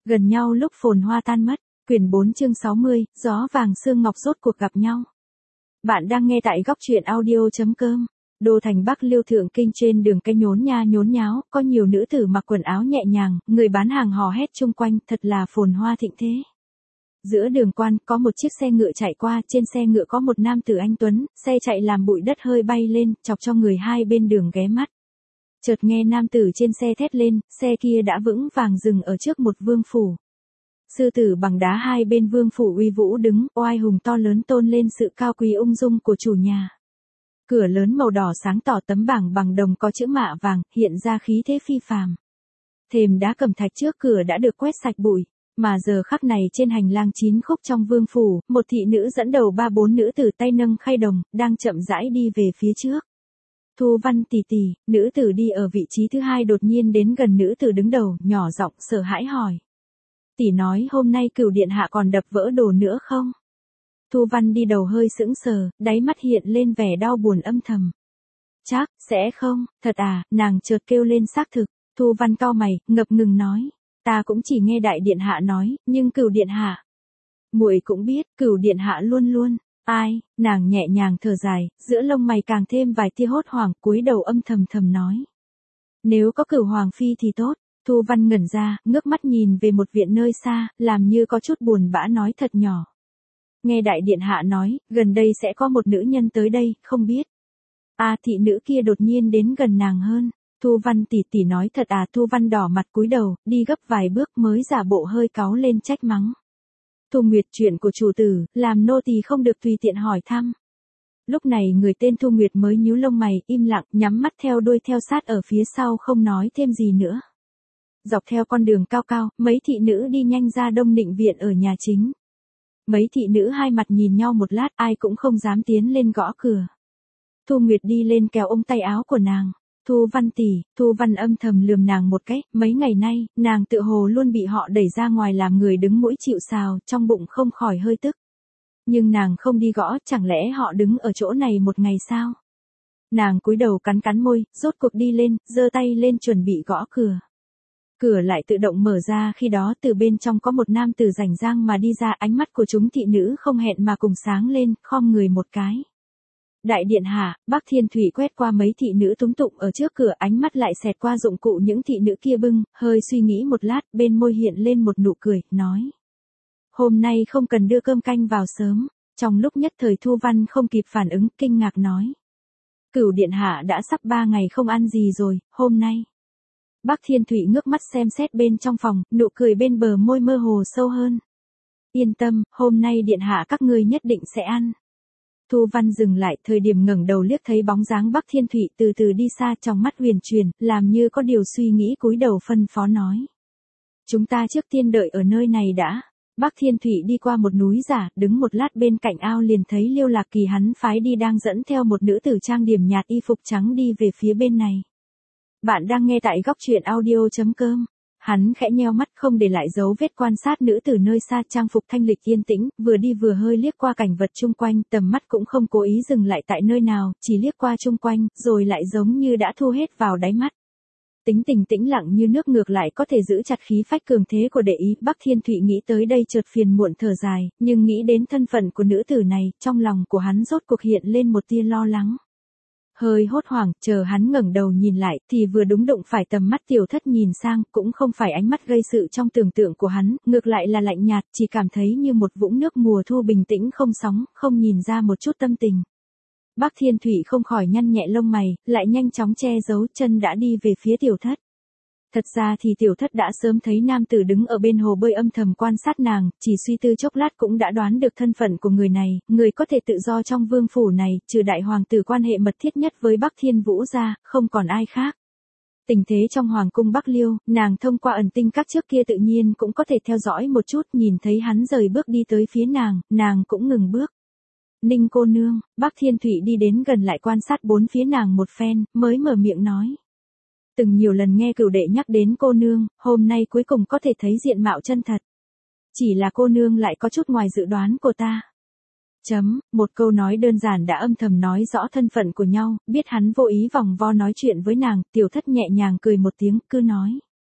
Gần nhau lúc phồn hoa tan mất, quyển 4 chương 60, gió vàng sương ngọc rốt cuộc gặp nhau. Bạn đang nghe tại góc truyện audio.com. Đô thành Bắc Liêu Thượng Kinh trên đường cái nhốn nha nhốn nháo, có nhiều nữ tử mặc quần áo nhẹ nhàng, người bán hàng hò hét chung quanh, thật là phồn hoa thịnh thế. Giữa đường quan, có một chiếc xe ngựa chạy qua, trên xe ngựa có một nam tử anh tuấn, xe chạy làm bụi đất hơi bay lên, chọc cho người hai bên đường ghé mắt. Chợt nghe nam tử trên xe thét lên, xe kia đã vững vàng dừng ở trước một vương phủ. Sư tử bằng đá hai bên vương phủ uy vũ đứng, oai hùng to lớn tôn lên sự cao quý ung dung của chủ nhà. Cửa lớn màu đỏ sáng tỏ, tấm bảng bằng đồng có chữ mạ vàng, hiện ra khí thế phi phàm. Thềm đá cẩm thạch trước cửa đã được quét sạch bụi, mà giờ khắc này trên hành lang 9 khúc trong vương phủ, một thị nữ dẫn đầu 3-4 nữ tử tay nâng khay đồng, đang chậm rãi đi về phía trước. Thu Văn tỷ tỷ, nữ tử đi ở vị trí thứ hai đột nhiên đến gần nữ tử đứng đầu, nhỏ giọng sợ hãi hỏi. Tỷ nói hôm nay Cửu điện hạ còn đập vỡ đồ nữa không? Thu Văn đi đầu hơi sững sờ, đáy mắt hiện lên vẻ đau buồn âm thầm. Chắc, sẽ không, thật à, nàng chợt kêu lên xác thực. Thu Văn cau mày, ngập ngừng nói. Ta cũng chỉ nghe đại điện hạ nói, nhưng Cửu điện hạ. Muội cũng biết, Cửu điện hạ luôn luôn. Ai, nàng nhẹ nhàng thở dài, giữa lông mày càng thêm vài tia hốt hoảng, cúi đầu âm thầm thầm nói. Nếu có Cửu hoàng phi thì tốt. Thu Văn ngẩn ra, ngước mắt nhìn về một viện nơi xa, làm như có chút buồn bã nói thật nhỏ. Nghe đại điện hạ nói, gần đây sẽ có một nữ nhân tới đây, không biết. Thị nữ kia đột nhiên đến gần nàng hơn. Thu Văn tỷ tỷ nói thật à? Thu Văn đỏ mặt cúi đầu, đi gấp vài bước mới giả bộ hơi cáu lên trách mắng. Thu Nguyệt, chuyện của chủ tử, làm nô tỳ không được tùy tiện hỏi thăm. Lúc này người tên Thu Nguyệt mới nhíu lông mày, im lặng, nhắm mắt theo đuôi theo sát ở phía sau không nói thêm gì nữa. Dọc theo con đường cao cao, mấy thị nữ đi nhanh ra Đông Định viện ở nhà chính. Mấy thị nữ hai mặt nhìn nhau một lát, ai cũng không dám tiến lên gõ cửa. Thu Nguyệt đi lên kéo ống tay áo của nàng. Thu Văn tỷ, Thu Văn âm thầm lườm nàng một cái, mấy ngày nay, nàng tự hồ luôn bị họ đẩy ra ngoài làm người đứng mũi chịu sào, trong bụng không khỏi hơi tức. Nhưng nàng không đi gõ, chẳng lẽ họ đứng ở chỗ này một ngày sao? Nàng cúi đầu cắn cắn môi, rốt cuộc đi lên, giơ tay lên chuẩn bị gõ cửa. Cửa lại tự động mở ra, khi đó từ bên trong có một nam tử rảnh rang mà đi ra, ánh mắt của chúng thị nữ không hẹn mà cùng sáng lên, khom người một cái. Đại điện hạ, Bắc Thiên Thủy quét qua mấy thị nữ túng tụng ở trước cửa, ánh mắt lại xẹt qua dụng cụ những thị nữ kia bưng, hơi suy nghĩ một lát, bên môi hiện lên một nụ cười, nói. Hôm nay không cần đưa cơm canh vào sớm. Trong lúc nhất thời Thu Văn không kịp phản ứng, kinh ngạc nói. Cửu điện hạ đã sắp 3 ngày không ăn gì rồi, hôm nay. Bắc Thiên Thủy ngước mắt xem xét bên trong phòng, nụ cười bên bờ môi mơ hồ sâu hơn. Yên tâm, hôm nay điện hạ các ngươi nhất định sẽ ăn. Thu Văn dừng lại, thời điểm ngẩng đầu liếc thấy bóng dáng Bắc Thiên Thủy từ từ đi xa, trong mắt huyền truyền, làm như có điều suy nghĩ, cúi đầu phân phó nói. Chúng ta trước tiên đợi ở nơi này đã. Bắc Thiên Thủy đi qua một núi giả, đứng một lát bên cạnh ao liền thấy Liêu Lạc Kỳ hắn phái đi đang dẫn theo một nữ tử trang điểm nhạt y phục trắng đi về phía bên này. Bạn đang nghe tại góc truyện audio.com. Hắn khẽ nheo mắt không để lại dấu vết quan sát nữ từ nơi xa, trang phục thanh lịch yên tĩnh, vừa đi vừa hơi liếc qua cảnh vật chung quanh, tầm mắt cũng không cố ý dừng lại tại nơi nào, chỉ liếc qua chung quanh, rồi lại giống như đã thu hết vào đáy mắt. Tính tình tĩnh lặng như nước, ngược lại có thể giữ chặt khí phách cường thế của đệ ý. Bắc Thiên Thụy nghĩ tới đây chợt phiền muộn thở dài, nhưng nghĩ đến thân phận của nữ tử này, trong lòng của hắn rốt cuộc hiện lên một tia lo lắng. Hơi hốt hoảng, chờ hắn ngẩng đầu nhìn lại, thì vừa đúng đụng phải tầm mắt Tiểu Thất nhìn sang, cũng không phải ánh mắt gây sự trong tưởng tượng của hắn, ngược lại là lạnh nhạt, chỉ cảm thấy như một vũng nước mùa thu bình tĩnh không sóng, không nhìn ra một chút tâm tình. Bắc Thiên Thủy không khỏi nhăn nhẹ lông mày, lại nhanh chóng che giấu, chân đã đi về phía Tiểu Thất. Thật ra thì Tiểu Thất đã sớm thấy nam tử đứng ở bên hồ bơi âm thầm quan sát nàng, chỉ suy tư chốc lát cũng đã đoán được thân phận của người này, người có thể tự do trong vương phủ này, trừ đại hoàng tử quan hệ mật thiết nhất với Bắc Thiên Vũ ra, không còn ai khác. Tình thế trong hoàng cung Bắc Liêu, nàng thông qua ẩn tinh các trước kia tự nhiên cũng có thể theo dõi một chút, nhìn thấy hắn rời bước đi tới phía nàng cũng ngừng bước. Ninh cô nương, Bắc Thiên Thủy đi đến gần lại quan sát bốn phía nàng một phen, mới mở miệng nói. Từng nhiều lần nghe cửu đệ nhắc đến cô nương, hôm nay cuối cùng có thể thấy diện mạo chân thật. Chỉ là cô nương lại có chút ngoài dự đoán của ta. Một câu nói đơn giản đã âm thầm nói rõ thân phận của nhau, biết hắn vô ý vòng vo nói chuyện với nàng, Tiểu Thất nhẹ nhàng cười một tiếng, cứ nói.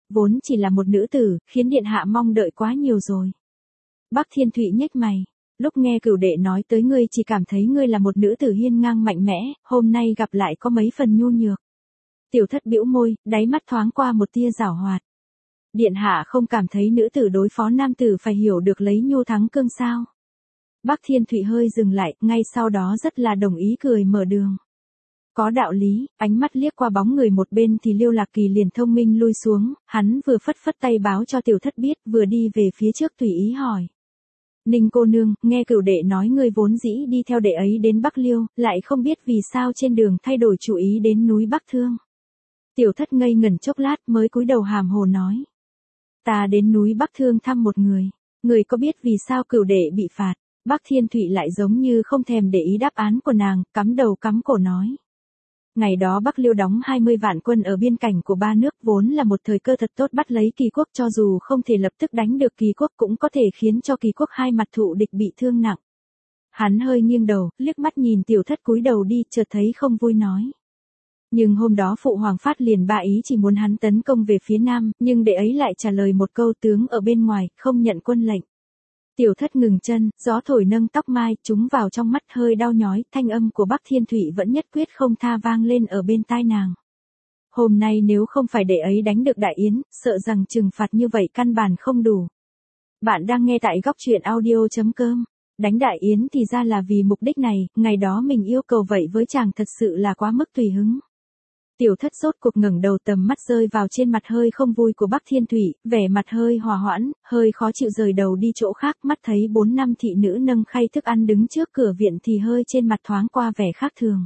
vốn chỉ là một nữ tử, khiến điện hạ mong đợi quá nhiều rồi. Bắc Thiên Thụy nhếch mày. Lúc nghe cửu đệ nói tới ngươi chỉ cảm thấy ngươi là một nữ tử hiên ngang mạnh mẽ, hôm nay gặp lại có mấy phần nhu nhược. Tiểu thất bĩu môi, đáy mắt thoáng qua một tia giảo hoạt. Điện hạ không cảm thấy nữ tử đối phó nam tử phải hiểu được lấy nhu thắng cương sao. Bắc Thiên Thụy hơi dừng lại, ngay sau đó rất là đồng ý cười mở đường. Có đạo lý, ánh mắt liếc qua bóng người một bên thì Liêu Lạc Kỳ liền thông minh lui xuống, hắn vừa phất phất tay báo cho tiểu thất biết, vừa đi về phía trước tùy ý hỏi. Ninh cô nương, nghe cửu đệ nói ngươi vốn dĩ đi theo đệ ấy đến Bắc Liêu, lại không biết vì sao trên đường thay đổi chủ ý đến núi Bắc Thương. Tiểu thất ngây ngẩn chốc lát mới cúi đầu hàm hồ nói. Ta đến núi Bắc Thương thăm một người có biết vì sao cửu đệ bị phạt? Bắc Thiên Thụy lại giống như không thèm để ý đáp án của nàng, cắm đầu cắm cổ nói. Ngày đó Bắc Liêu đóng 20 vạn quân ở biên cảnh của ba nước vốn là một thời cơ thật tốt bắt lấy Kỳ quốc, cho dù không thể lập tức đánh được Kỳ quốc cũng có thể khiến cho Kỳ quốc hai mặt thụ địch bị thương nặng. Hắn hơi nghiêng đầu, liếc mắt nhìn tiểu thất cúi đầu đi, chợt thấy không vui nói. Nhưng hôm đó Phụ Hoàng phát liền ba ý chỉ muốn hắn tấn công về phía nam, nhưng đệ ấy lại trả lời một câu tướng ở bên ngoài, không nhận quân lệnh. Tiểu thất ngừng chân, gió thổi nâng tóc mai, chúng vào trong mắt hơi đau nhói, thanh âm của Bắc Thiên Thụy vẫn nhất quyết không tha vang lên ở bên tai nàng. Hôm nay nếu không phải đệ ấy đánh được Đại Yến, sợ rằng trừng phạt như vậy căn bản không đủ. Bạn đang nghe tại góc truyện audio.com. Đánh Đại Yến thì ra là vì mục đích này, ngày đó mình yêu cầu vậy với chàng thật sự là quá mức tùy hứng. Tiểu thất rốt cuộc ngẩng đầu, tầm mắt rơi vào trên mặt hơi không vui của Bắc Thiên Thụy, vẻ mặt hơi hòa hoãn, hơi khó chịu rời đầu đi chỗ khác, mắt thấy 4 năm thị nữ nâng khay thức ăn đứng trước cửa viện thì hơi trên mặt thoáng qua vẻ khác thường.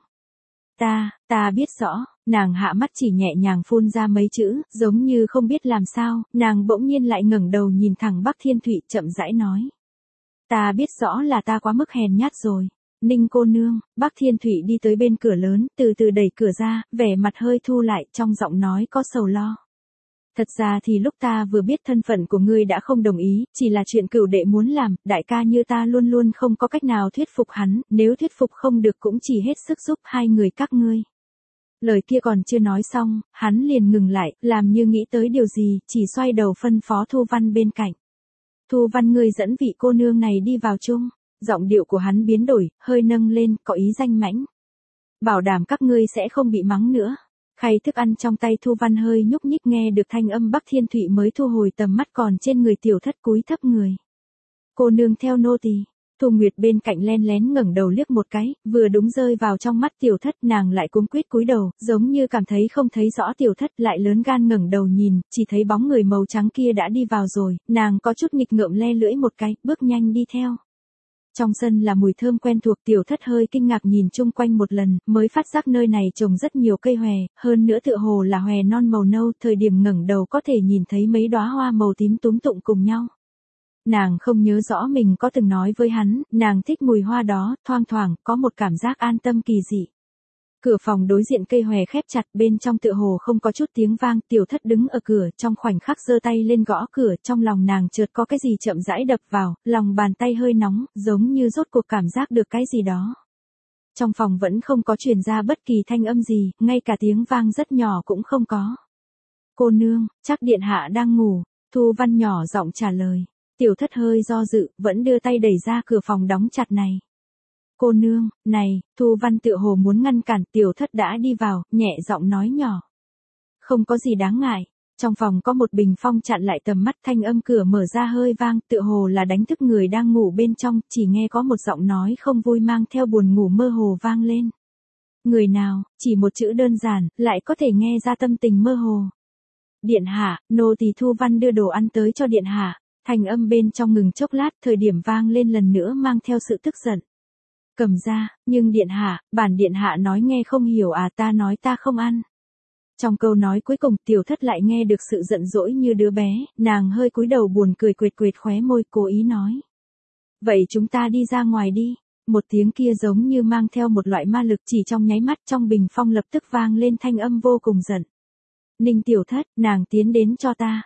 Ta biết rõ, nàng hạ mắt chỉ nhẹ nhàng phun ra mấy chữ, giống như không biết làm sao, nàng bỗng nhiên lại ngẩng đầu nhìn thẳng Bắc Thiên Thụy chậm rãi nói. Ta biết rõ là ta quá mức hèn nhát rồi. Ninh cô nương, Bắc Thiên Thụy đi tới bên cửa lớn, từ từ đẩy cửa ra, vẻ mặt hơi thu lại, trong giọng nói có sầu lo. Thật ra thì lúc ta vừa biết thân phận của ngươi đã không đồng ý, chỉ là chuyện cửu đệ muốn làm, đại ca như ta luôn luôn không có cách nào thuyết phục hắn, nếu thuyết phục không được cũng chỉ hết sức giúp hai người các ngươi. Lời kia còn chưa nói xong, hắn liền ngừng lại, làm như nghĩ tới điều gì, chỉ xoay đầu phân phó Thu Văn bên cạnh. Thu Văn, ngươi dẫn vị cô nương này đi vào chung. Giọng điệu của hắn biến đổi, hơi nâng lên, có ý danh mãnh. Bảo đảm các ngươi sẽ không bị mắng nữa. Khay thức ăn trong tay Thu Văn hơi nhúc nhích, nghe được thanh âm Bắc Thiên Thụy mới thu hồi tầm mắt, còn trên người tiểu thất cúi thấp người. Cô nương theo nô tỳ. Thu Nguyệt bên cạnh len lén ngẩng đầu liếc một cái, vừa đúng rơi vào trong mắt tiểu thất, nàng lại cuống quýt cúi đầu, giống như cảm thấy không thấy rõ tiểu thất, lại lớn gan ngẩng đầu nhìn, chỉ thấy bóng người màu trắng kia đã đi vào rồi, nàng có chút nghịch ngợm le lưỡi một cái, bước nhanh đi theo. Trong sân là mùi thơm quen thuộc, tiểu thất hơi kinh ngạc nhìn chung quanh một lần, mới phát giác nơi này trồng rất nhiều cây hòe, hơn nữa tựa hồ là hòe non màu nâu, thời điểm ngẩng đầu có thể nhìn thấy mấy đóa hoa màu tím túm tụng cùng nhau. Nàng không nhớ rõ mình có từng nói với hắn, nàng thích mùi hoa đó, thoang thoảng, có một cảm giác an tâm kỳ dị. Cửa phòng đối diện cây hòe khép chặt, bên trong tựa hồ không có chút tiếng vang, tiểu thất đứng ở cửa, trong khoảnh khắc giơ tay lên gõ cửa, trong lòng nàng chợt có cái gì chậm rãi đập vào, lòng bàn tay hơi nóng, giống như rốt cuộc cảm giác được cái gì đó. Trong phòng vẫn không có truyền ra bất kỳ thanh âm gì, ngay cả tiếng vang rất nhỏ cũng không có. Cô nương, chắc điện hạ đang ngủ, Thu Văn nhỏ giọng trả lời. Tiểu thất hơi do dự, vẫn đưa tay đẩy ra cửa phòng đóng chặt này. Cô nương, này, Thu Văn tựa hồ muốn ngăn cản, tiểu thất đã đi vào, nhẹ giọng nói nhỏ. Không có gì đáng ngại, trong phòng có một bình phong chặn lại tầm mắt, thanh âm cửa mở ra hơi vang, tựa hồ là đánh thức người đang ngủ bên trong, chỉ nghe có một giọng nói không vui mang theo buồn ngủ mơ hồ vang lên. Người nào, chỉ một chữ đơn giản, lại có thể nghe ra tâm tình mơ hồ. Điện hạ, nô tỳ Thu Văn đưa đồ ăn tới cho điện hạ. Thanh âm bên trong ngừng chốc lát, thời điểm vang lên lần nữa mang theo sự tức giận. Cầm ra, nhưng điện hạ, bản điện hạ nói nghe không hiểu à, ta nói ta không ăn. Trong câu nói cuối cùng tiểu thất lại nghe được sự giận dỗi như đứa bé, nàng hơi cúi đầu buồn cười quệt quệt khóe môi, cố ý nói. Vậy chúng ta đi ra ngoài đi. Một tiếng kia giống như mang theo một loại ma lực, chỉ trong nháy mắt trong bình phong lập tức vang lên thanh âm vô cùng giận. Ninh tiểu thất, nàng tiến đến cho ta.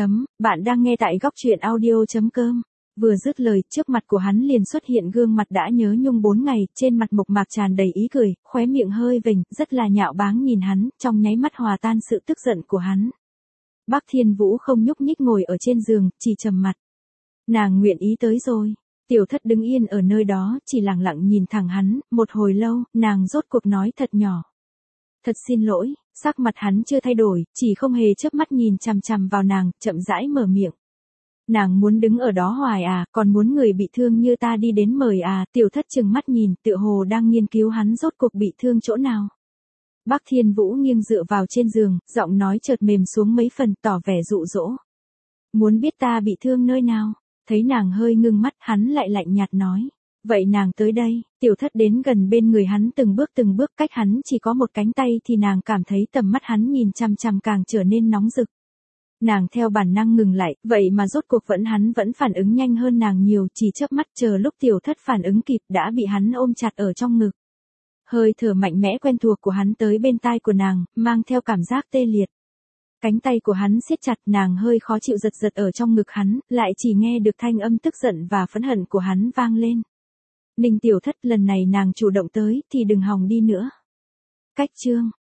Bạn đang nghe tại góc truyện audio.com. Vừa dứt lời, trước mặt của hắn liền xuất hiện gương mặt đã nhớ nhung 4 ngày, trên mặt mộc mạc tràn đầy ý cười, khóe miệng hơi vểnh, rất là nhạo báng nhìn hắn, trong nháy mắt hòa tan sự tức giận của hắn. Bác Thiên Vũ không nhúc nhích ngồi ở trên giường, chỉ trầm mặt. Nàng nguyện ý tới rồi. Tiểu Thất đứng yên ở nơi đó, chỉ lặng lặng nhìn thẳng hắn, một hồi lâu, nàng rốt cuộc nói thật nhỏ. Thật xin lỗi, sắc mặt hắn chưa thay đổi, chỉ không hề chớp mắt nhìn chằm chằm vào nàng, chậm rãi mở miệng. Nàng muốn đứng ở đó hoài à, còn muốn người bị thương như ta đi đến mời à, Tiểu Thất chừng mắt nhìn, tựa hồ đang nghiên cứu hắn rốt cuộc bị thương chỗ nào. Bác Thiên Vũ nghiêng dựa vào trên giường, giọng nói chợt mềm xuống mấy phần, tỏ vẻ dụ dỗ. Muốn biết ta bị thương nơi nào? Thấy nàng hơi ngưng mắt, hắn lại lạnh nhạt nói. Vậy nàng tới đây, Tiểu Thất đến gần bên người hắn từng bước cách hắn chỉ có một cánh tay thì nàng cảm thấy tầm mắt hắn nhìn chằm chằm càng trở nên nóng rực. Nàng theo bản năng ngừng lại, vậy mà rốt cuộc hắn vẫn phản ứng nhanh hơn nàng nhiều, chỉ chớp mắt chờ lúc Tiểu Thất phản ứng kịp đã bị hắn ôm chặt ở trong ngực. Hơi thở mạnh mẽ quen thuộc của hắn tới bên tai của nàng, mang theo cảm giác tê liệt. Cánh tay của hắn siết chặt, nàng hơi khó chịu giật giật ở trong ngực hắn, lại chỉ nghe được thanh âm tức giận và phẫn hận của hắn vang lên. Ninh Tiểu Thất, lần này nàng chủ động tới, thì đừng hòng đi nữa. Cách chương